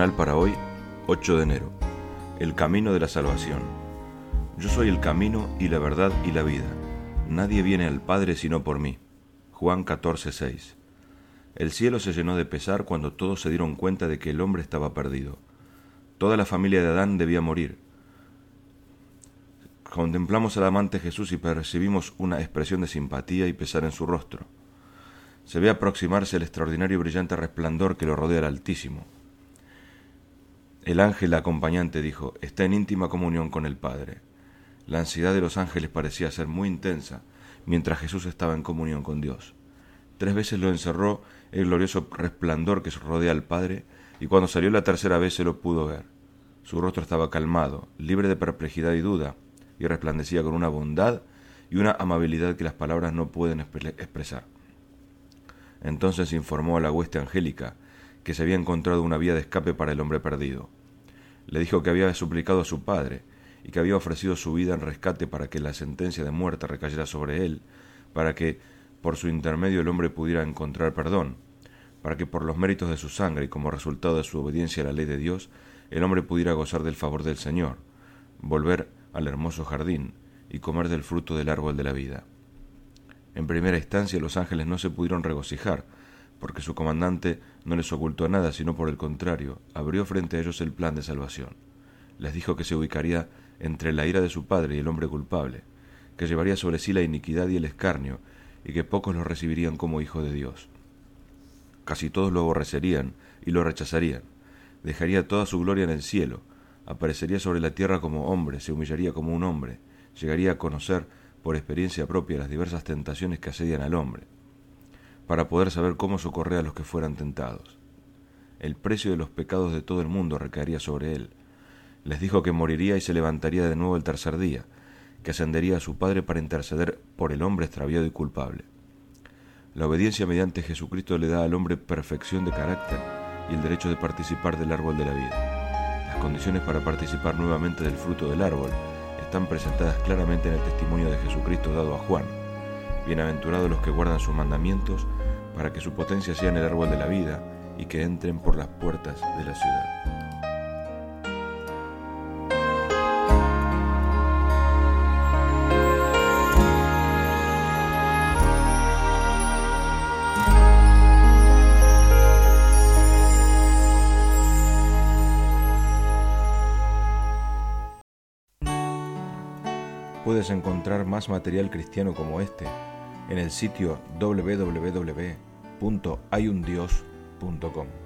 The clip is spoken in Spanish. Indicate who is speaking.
Speaker 1: devocional para hoy, 8 de enero. El camino de la salvación. Yo soy el camino y la verdad y la vida. Nadie viene al Padre sino por mí. Juan 14:6. El cielo se llenó de pesar cuando todos se dieron cuenta de que el hombre estaba perdido. Toda la familia de Adán debía morir. Contemplamos al amante Jesús y percibimos una expresión de simpatía y pesar en su rostro. Se ve aproximarse el extraordinario y brillante resplandor que lo rodea al Altísimo. El ángel acompañante dijo: está en íntima comunión con el Padre. La ansiedad de los ángeles parecía ser muy intensa, mientras Jesús estaba en comunión con Dios. 3 veces lo encerró el glorioso resplandor que rodea al Padre, y cuando salió la tercera vez se lo pudo ver. Su rostro estaba calmado, libre de perplejidad y duda, y resplandecía con una bondad y una amabilidad que las palabras no pueden expresar. Entonces informó a la hueste angélica que se había encontrado una vía de escape para el hombre perdido. Le dijo que había suplicado a su padre y que había ofrecido su vida en rescate para que la sentencia de muerte recayera sobre él, para que por su intermedio el hombre pudiera encontrar perdón, para que por los méritos de su sangre y como resultado de su obediencia a la ley de Dios, el hombre pudiera gozar del favor del Señor, volver al hermoso jardín y comer del fruto del árbol de la vida. En primera instancia los ángeles no se pudieron regocijar, porque su comandante no les ocultó nada, sino por el contrario, abrió frente a ellos el plan de salvación. Les dijo que se ubicaría entre la ira de su padre y el hombre culpable, que llevaría sobre sí la iniquidad y el escarnio, y que pocos lo recibirían como hijo de Dios. Casi todos lo aborrecerían y lo rechazarían. Dejaría toda su gloria en el cielo, aparecería sobre la tierra como hombre, se humillaría como un hombre, llegaría a conocer por experiencia propia las diversas tentaciones que asedian al hombre, para poder saber cómo socorrer a los que fueran tentados. El precio de los pecados de todo el mundo recaería sobre él. Les dijo que moriría y se levantaría de nuevo el tercer día, que ascendería a su Padre para interceder por el hombre extraviado y culpable. La obediencia mediante Jesucristo le da al hombre perfección de carácter y el derecho de participar del árbol de la vida. Las condiciones para participar nuevamente del fruto del árbol están presentadas claramente en el testimonio de Jesucristo dado a Juan. Bienaventurados los que guardan sus mandamientos, para que su potencia sea en el árbol de la vida y que entren por las puertas de la ciudad. Puedes encontrar más material cristiano como este en el sitio www.hayundios.com.